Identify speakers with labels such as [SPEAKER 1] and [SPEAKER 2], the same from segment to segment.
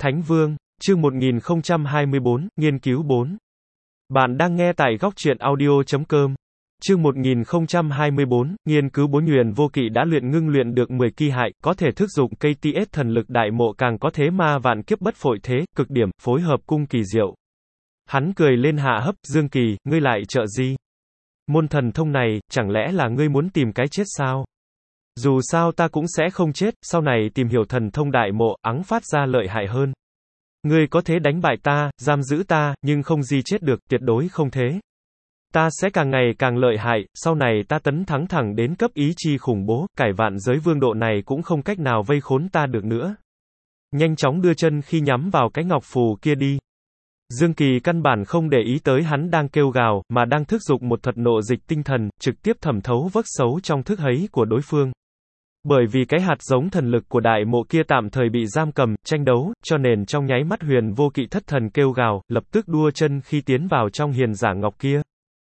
[SPEAKER 1] Thánh Vương, chương 1024, nghiên cứu 4. Bạn đang nghe tại góc truyện audio.com. Chương 1024, nghiên cứu 4. Huyền Vô Kỵ đã ngưng luyện được 10 kỳ hại, có thể thức dụng KTS thần lực đại mộ, càng có thế ma vạn kiếp bất phội thế, cực điểm, phối hợp cung kỳ diệu. Hắn cười lên hạ hấp, Dương Kỳ, ngươi lại trợ gì? Môn thần thông này, chẳng lẽ là ngươi muốn tìm cái chết sao? Dù sao ta cũng sẽ không chết, sau này tìm hiểu thần thông đại mộ, ẵng phát ra lợi hại hơn. Ngươi có thể đánh bại ta, giam giữ ta, nhưng không gì chết được, tuyệt đối không thế. Ta sẽ càng ngày càng lợi hại, sau này ta tấn thắng thẳng đến cấp ý chi khủng bố, cải vạn giới vương độ này cũng không cách nào vây khốn ta được nữa. Nhanh chóng đưa chân khi nhắm vào cái ngọc phù kia đi. Dương Kỳ căn bản không để ý tới hắn đang kêu gào, mà đang thức dục một thuật nộ dịch tinh thần, trực tiếp thẩm thấu vấc xấu trong thức hấy của đối phương. Bởi vì cái hạt giống thần lực của đại mộ kia tạm thời bị giam cầm, tranh đấu, cho nên trong nháy mắt Huyền Vô Kỵ thất thần kêu gào, lập tức đua chân khi tiến vào trong hiền giả ngọc kia.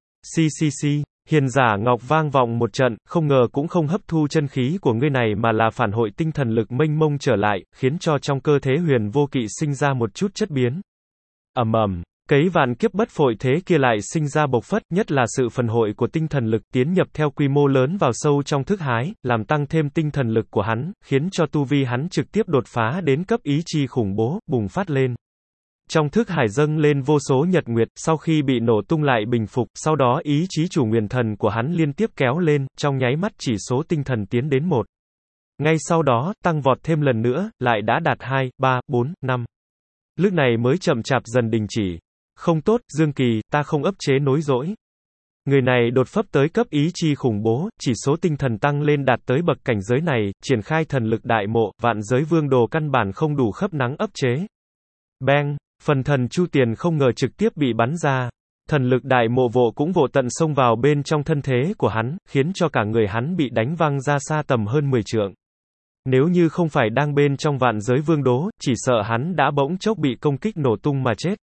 [SPEAKER 1] Xì, hiền giả ngọc vang vọng một trận, không ngờ cũng không hấp thu chân khí của ngươi này mà là phản hội tinh thần lực mênh mông trở lại, khiến cho trong cơ thể Huyền Vô Kỵ sinh ra một chút chất biến. Ầm. Cấy vạn kiếp bất phội thế kia lại sinh ra bộc phất, nhất là sự phần hội của tinh thần lực tiến nhập theo quy mô lớn vào sâu trong thức hái, làm tăng thêm tinh thần lực của hắn, khiến cho tu vi hắn trực tiếp đột phá đến cấp ý chi khủng bố, bùng phát lên. Trong thức hải dâng lên vô số nhật nguyệt, sau khi bị nổ tung lại bình phục, sau đó ý chí chủ nguyền thần của hắn liên tiếp kéo lên, trong nháy mắt chỉ số tinh thần tiến đến 1. Ngay sau đó, tăng vọt thêm lần nữa, lại đã đạt 2, 3, 4, 5. Lúc này mới chậm chạp dần đình chỉ. Không tốt, Dương Kỳ, ta không ấp chế nối dỗi. Người này đột phấp tới cấp ý chi khủng bố, chỉ số tinh thần tăng lên đạt tới bậc cảnh giới này, triển khai thần lực đại mộ, vạn giới vương đồ căn bản không đủ khấp nắng ấp chế. Bang, phần thần chu tiền không ngờ trực tiếp bị bắn ra. Thần lực đại mộ vộ cũng vộ tận xông vào bên trong thân thế của hắn, khiến cho cả người hắn bị đánh văng ra xa tầm hơn 10 trượng. Nếu như không phải đang bên trong vạn giới vương đố, chỉ sợ hắn đã bỗng chốc bị công kích nổ tung mà chết.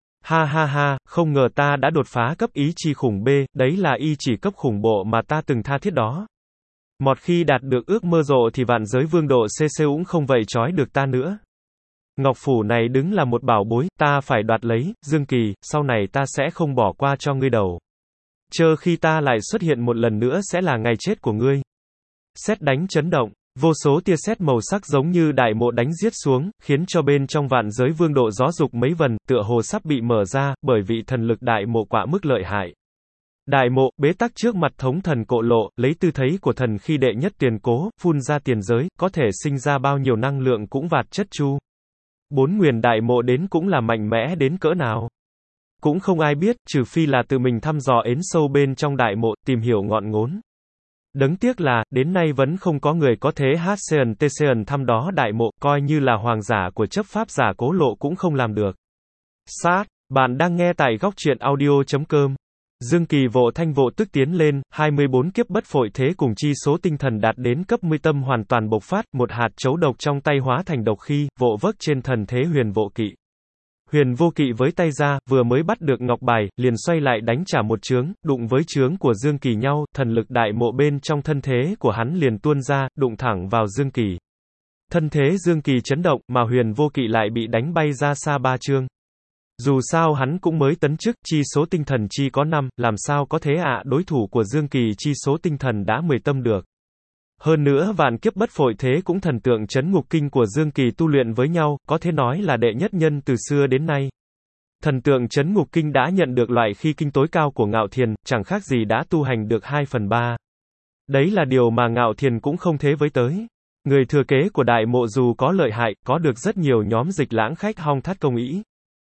[SPEAKER 1] Ha, không ngờ ta đã đột phá cấp ý chi khủng B, đấy là y chỉ cấp khủng bộ mà ta từng tha thiết đó. Một khi đạt được ước mơ rộ thì vạn giới vương độ CC cũng không vậy trói được ta nữa. Ngọc phủ này đứng là một bảo bối, ta phải đoạt lấy, Dương Kỳ, sau này ta sẽ không bỏ qua cho ngươi đầu. Chờ khi ta lại xuất hiện một lần nữa sẽ là ngày chết của ngươi. Sét đánh chấn động. Vô số tia sét màu sắc giống như đại mộ đánh giết xuống, khiến cho bên trong vạn giới vương độ gió dục mấy vần, tựa hồ sắp bị mở ra, bởi vì thần lực đại mộ quá mức lợi hại. Đại mộ, bế tắc trước mặt thống thần cộ lộ, lấy tư thấy của thần khi đệ nhất tiền cố, phun ra tiền giới, có thể sinh ra bao nhiêu năng lượng cũng vạt chất chu. 4 nguyền đại mộ đến cũng là mạnh mẽ đến cỡ nào. Cũng không ai biết, trừ phi là tự mình thăm dò ến sâu bên trong đại mộ, tìm hiểu ngọn ngốn. Đáng tiếc là, đến nay vẫn không có người có thế HCN thăm đó đại mộ, coi như là hoàng giả của chấp pháp giả Cố Lộ cũng không làm được. Sát, bạn đang nghe tại góc truyện audio.com. Dương Kỳ vộ thanh vộ tức tiến lên, 24 kiếp bất phội thế cùng chi số tinh thần đạt đến cấp 10 tâm hoàn toàn bộc phát, một hạt chấu độc trong tay hóa thành độc khi, vộ vấc trên thần thế Huyền Vô Kỵ. Huyền Vô Kỵ với tay ra, vừa mới bắt được ngọc bài, liền xoay lại đánh trả một chướng, đụng với chướng của Dương Kỳ nhau, thần lực đại mộ bên trong thân thế của hắn liền tuôn ra, đụng thẳng vào Dương Kỳ. Thân thế Dương Kỳ chấn động, mà Huyền Vô Kỵ lại bị đánh bay ra xa 3 chương. Dù sao hắn cũng mới tấn chức, chi số tinh thần chi có 5, làm sao có thế đối thủ của Dương Kỳ chi số tinh thần đã 10 tâm được. Hơn nữa vạn kiếp bất phội thế cũng thần tượng chấn ngục kinh của Dương Kỳ tu luyện với nhau, có thể nói là đệ nhất nhân từ xưa đến nay. Thần tượng chấn ngục kinh đã nhận được loại khi kinh tối cao của Ngạo Thiền, chẳng khác gì đã tu hành được 2/3. Đấy là điều mà Ngạo Thiền cũng không thế với tới. Người thừa kế của đại mộ dù có lợi hại, có được rất nhiều nhóm dịch lãng khách hong thắt công ý.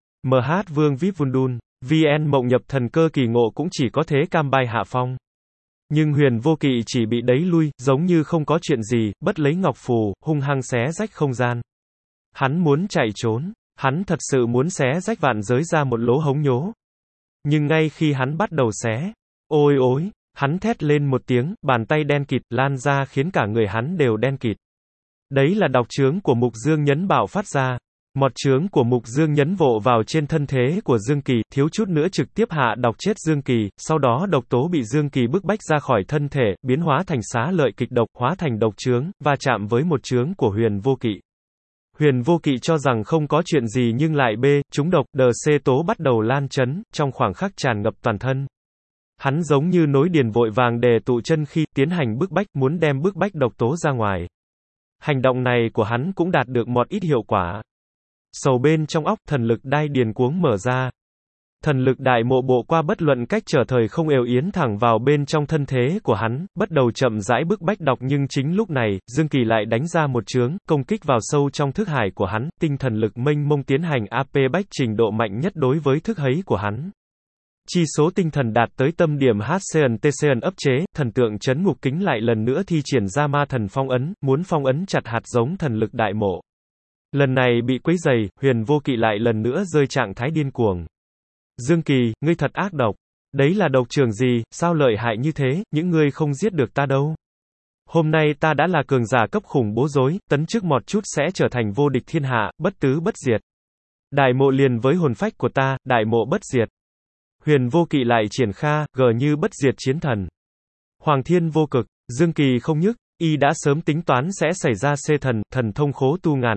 [SPEAKER 1] MH Vương Vip Vundun, VN Mộng Nhập Thần Cơ Kỳ Ngộ cũng chỉ có thế cam bay hạ phong. Nhưng Huyền Vô Kỵ chỉ bị đẩy lui, giống như không có chuyện gì, bất lấy ngọc phù, hung hăng xé rách không gian. Hắn muốn chạy trốn, hắn thật sự muốn xé rách vạn giới ra một lỗ hống nhố. Nhưng ngay khi hắn bắt đầu xé, ôi, hắn thét lên một tiếng, bàn tay đen kịt lan ra khiến cả người hắn đều đen kịt. Đấy là độc chướng của Mục Dương Nhấn bạo phát ra. Một chướng của Mục Dương Nhấn vộ vào trên thân thế của Dương Kỳ, thiếu chút nữa trực tiếp hạ độc chết Dương Kỳ, sau đó độc tố bị Dương Kỳ bức bách ra khỏi thân thể, biến hóa thành xá lợi kịch độc, hóa thành độc chướng, va chạm với một chướng của Huyền Vô Kỵ. Huyền Vô Kỵ cho rằng không có chuyện gì nhưng lại B, trúng độc, DC tố bắt đầu lan chấn, trong khoảng khắc tràn ngập toàn thân. Hắn giống như nối điền vội vàng đề tụ chân khi tiến hành bức bách, muốn đem bức bách độc tố ra ngoài. Hành động này của hắn cũng đạt được một ít hiệu quả. Sầu bên trong óc, thần lực đai điền cuống mở ra. Thần lực đại mộ bộ qua bất luận cách trở thời không ều yến thẳng vào bên trong thân thế của hắn, bắt đầu chậm rãi bức bách độc, nhưng chính lúc này, Dương Kỳ lại đánh ra một chướng, công kích vào sâu trong thức hải của hắn, tinh thần lực mênh mông tiến hành AP bách trình độ mạnh nhất đối với thức hấy của hắn. Chi số tinh thần đạt tới tâm điểm HCN TCN ấp chế, thần tượng chấn ngục kính lại lần nữa thi triển ra ma thần phong ấn, muốn phong ấn chặt hạt giống thần lực đại mộ. Lần này bị quấy dày, Huyền Vô Kỵ lại lần nữa rơi trạng thái điên cuồng. Dương Kỳ, ngươi thật ác độc. Đấy là độc trường gì, sao lợi hại như thế, những ngươi không giết được ta đâu. Hôm nay ta đã là cường giả cấp khủng bố rối, tấn chức một chút sẽ trở thành vô địch thiên hạ, bất tứ bất diệt. Đại mộ liền với hồn phách của ta, đại mộ bất diệt. Huyền Vô Kỵ lại triển khai, gờ như bất diệt chiến thần. Hoàng thiên vô cực, Dương Kỳ không nhức, y đã sớm tính toán sẽ xảy ra C thần, thần thông khố tu ngàn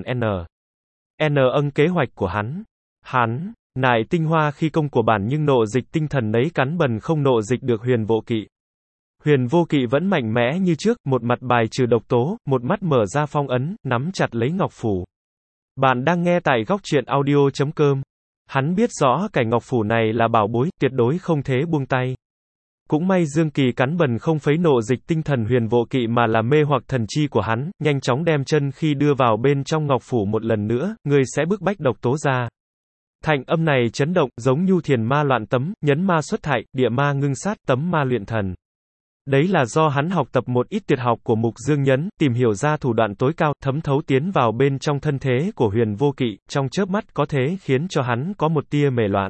[SPEAKER 1] N âng kế hoạch của hắn, nại tinh hoa khi công của bản nhưng nộ dịch tinh thần nấy cắn bần không nộ dịch được Huyền Vô Kỵ. Huyền Vô Kỵ vẫn mạnh mẽ như trước, một mặt bài trừ độc tố, một mắt mở ra phong ấn, nắm chặt lấy ngọc phủ. Bạn đang nghe tại góc truyện audio.com. Hắn biết rõ cái ngọc phủ này là bảo bối, tuyệt đối không thể buông tay. Cũng may Dương Kỳ cắn bần không phấy nộ dịch tinh thần Huyền Vô Kỵ mà là mê hoặc thần chi của hắn, nhanh chóng đem chân khi đưa vào bên trong ngọc phủ một lần nữa, ngươi sẽ bức bách độc tố ra. Thành âm này chấn động, giống nhu thiền ma loạn tấm, nhấn ma xuất thại, địa ma ngưng sát, tấm ma luyện thần. Đấy là do hắn học tập một ít tuyệt học của Mục Dương Nhấn, tìm hiểu ra thủ đoạn tối cao, thấm thấu tiến vào bên trong thân thế của Huyền Vô Kỵ, trong chớp mắt có thể khiến cho hắn có một tia mề loạn.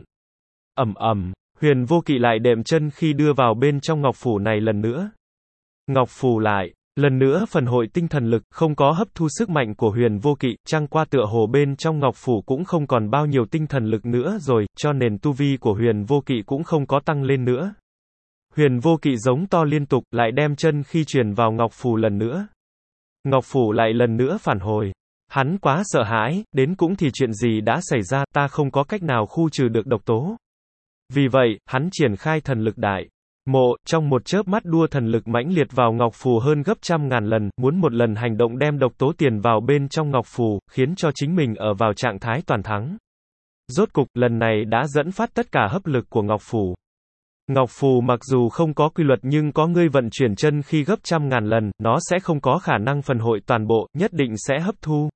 [SPEAKER 1] Huyền Vô Kỵ lại đệm chân khi đưa vào bên trong ngọc phủ này lần nữa. Ngọc phủ lại, lần nữa phần hội tinh thần lực, không có hấp thu sức mạnh của Huyền Vô Kỵ, chẳng qua tựa hồ bên trong ngọc phủ cũng không còn bao nhiêu tinh thần lực nữa rồi, cho nên tu vi của Huyền Vô Kỵ cũng không có tăng lên nữa. Huyền Vô Kỵ giống to liên tục, lại đem chân khi truyền vào ngọc phủ lần nữa. Ngọc phủ lại lần nữa phản hồi. Hắn quá sợ hãi, đến cũng thì chuyện gì đã xảy ra, ta không có cách nào khu trừ được độc tố. Vì vậy, hắn triển khai thần lực đại mộ, trong một chớp mắt đua thần lực mãnh liệt vào ngọc phù hơn gấp trăm ngàn lần, muốn một lần hành động đem độc tố tiền vào bên trong ngọc phù, khiến cho chính mình ở vào trạng thái toàn thắng. Rốt cục, lần này đã dẫn phát tất cả hấp lực của ngọc phù. Ngọc phù mặc dù không có quy luật nhưng có ngươi vận chuyển chân khi gấp trăm ngàn lần, nó sẽ không có khả năng phần hội toàn bộ, nhất định sẽ hấp thu.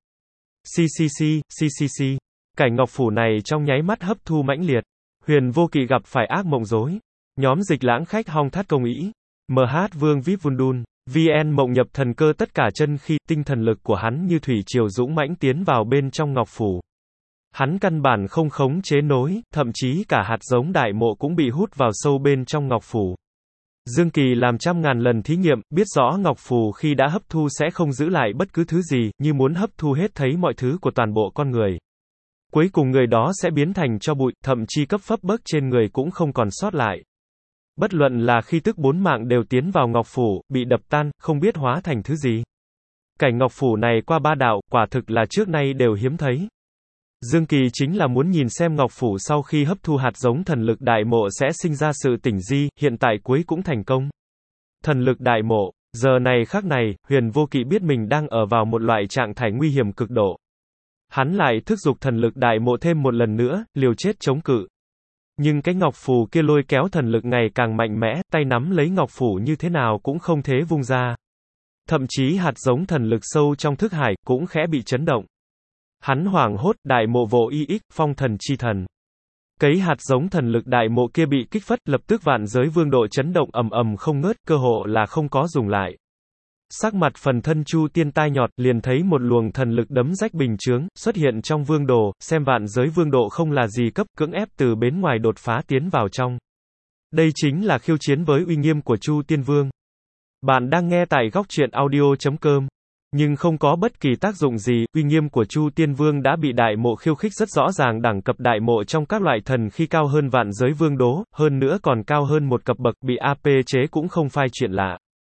[SPEAKER 1] CCC. Cảnh ngọc phù này trong nháy mắt hấp thu mãnh liệt. Huyền Vô Kỵ gặp phải ác mộng rối. Nhóm dịch lãng khách hong thắt công ý. MH Vương Vip Vundun. VN mộng nhập thần cơ tất cả chân khi tinh thần lực của hắn như thủy triều dũng mãnh tiến vào bên trong ngọc phủ. Hắn căn bản không khống chế nổi, thậm chí cả hạt giống đại mộ cũng bị hút vào sâu bên trong ngọc phủ. Dương Kỳ làm trăm ngàn lần thí nghiệm, biết rõ ngọc phù khi đã hấp thu sẽ không giữ lại bất cứ thứ gì, như muốn hấp thu hết thấy mọi thứ của toàn bộ con người. Cuối cùng người đó sẽ biến thành tro bụi, thậm chí cấp phấp bớt trên người cũng không còn sót lại. Bất luận là khi tức bốn mạng đều tiến vào ngọc phủ, bị đập tan, không biết hóa thành thứ gì. Cảnh ngọc phủ này qua ba đạo, quả thực là trước nay đều hiếm thấy. Dương Kỳ chính là muốn nhìn xem ngọc phủ sau khi hấp thu hạt giống thần lực đại mộ sẽ sinh ra sự tỉnh di, hiện tại cuối cũng thành công. Thần lực đại mộ, giờ này khắc này, Huyền Vô Kỵ biết mình đang ở vào một loại trạng thái nguy hiểm cực độ. Hắn lại thúc giục thần lực đại mộ thêm một lần nữa, liều chết chống cự. Nhưng cái ngọc phù kia lôi kéo thần lực ngày càng mạnh mẽ, tay nắm lấy ngọc phủ như thế nào cũng không thể vung ra. Thậm chí hạt giống thần lực sâu trong thức hải cũng khẽ bị chấn động. Hắn hoảng hốt, đại mộ vô ix, phong thần chi thần. Cấy hạt giống thần lực đại mộ kia bị kích phất, lập tức vạn giới vương độ chấn động ầm không ngớt, cơ hộ là không có dùng lại. Sắc mặt phần thân Chu Tiên tai nhọt, liền thấy một luồng thần lực đấm rách bình chướng, xuất hiện trong vương đồ, xem vạn giới vương độ không là gì cấp, cưỡng ép từ bên ngoài đột phá tiến vào trong. Đây chính là khiêu chiến với uy nghiêm của Chu Tiên Vương. Bạn đang nghe tại góc truyện audio.com. Nhưng không có bất kỳ tác dụng gì, uy nghiêm của Chu Tiên Vương đã bị đại mộ khiêu khích rất rõ ràng, đẳng cấp đại mộ trong các loại thần khi cao hơn vạn giới vương đố, hơn nữa còn cao hơn một cấp bậc, bị AP chế cũng không phai chuyện lạ.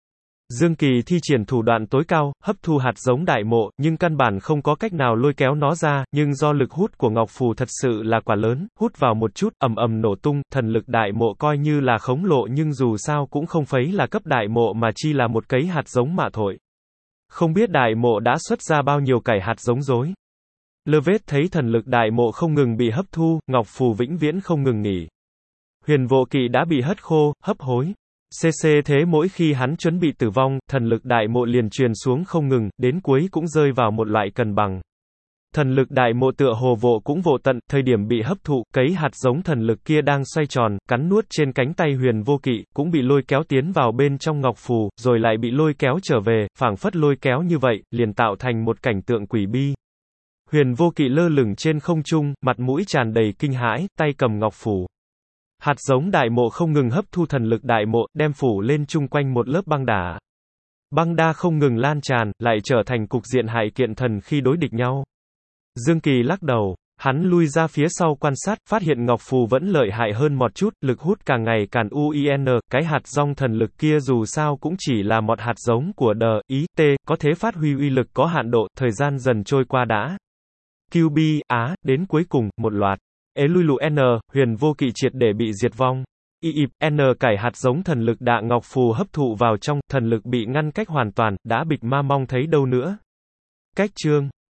[SPEAKER 1] Dương Kỳ thi triển thủ đoạn tối cao, hấp thu hạt giống đại mộ, nhưng căn bản không có cách nào lôi kéo nó ra, nhưng do lực hút của ngọc phù thật sự là quá lớn, hút vào một chút, ầm ầm nổ tung, thần lực đại mộ coi như là khổng lồ nhưng dù sao cũng không phấy là cấp đại mộ mà chi là một cấy hạt giống mà thôi. Không biết đại mộ đã xuất ra bao nhiêu cải hạt giống rối. Lơ vết thấy thần lực đại mộ không ngừng bị hấp thu, ngọc phù vĩnh viễn không ngừng nghỉ. Huyền vô kỵ đã bị hất khô, hấp hối. Thế mỗi khi hắn chuẩn bị tử vong, thần lực đại mộ liền truyền xuống không ngừng, đến cuối cũng rơi vào một loại cân bằng. Thần lực đại mộ tựa hồ vô cũng vô tận, thời điểm bị hấp thụ, cấy hạt giống thần lực kia đang xoay tròn, cắn nuốt trên cánh tay huyền vô kỵ, cũng bị lôi kéo tiến vào bên trong ngọc phù, rồi lại bị lôi kéo trở về, phảng phất lôi kéo như vậy, liền tạo thành một cảnh tượng quỷ bi. Huyền vô kỵ lơ lửng trên không trung, mặt mũi tràn đầy kinh hãi, tay cầm ngọc phù. Hạt giống đại mộ không ngừng hấp thu thần lực đại mộ, đem phủ lên chung quanh một lớp băng đả. Băng đa không ngừng lan tràn, lại trở thành cục diện hại kiện thần khi đối địch nhau. Dương Kỳ lắc đầu, hắn lui ra phía sau quan sát, phát hiện ngọc phù vẫn lợi hại hơn một chút, lực hút càng ngày càng uin, cái hạt giống thần lực kia dù sao cũng chỉ là một hạt giống của có thể phát huy uy lực có hạn độ, thời gian dần trôi qua đã. QB, đến cuối cùng, một loạt. Elulu huyền vô kỵ triệt để bị diệt vong. Cải hạt giống thần lực đạ ngọc phù hấp thụ vào trong, thần lực bị ngăn cách hoàn toàn, đã bịch ma mong thấy đâu nữa. Cách chương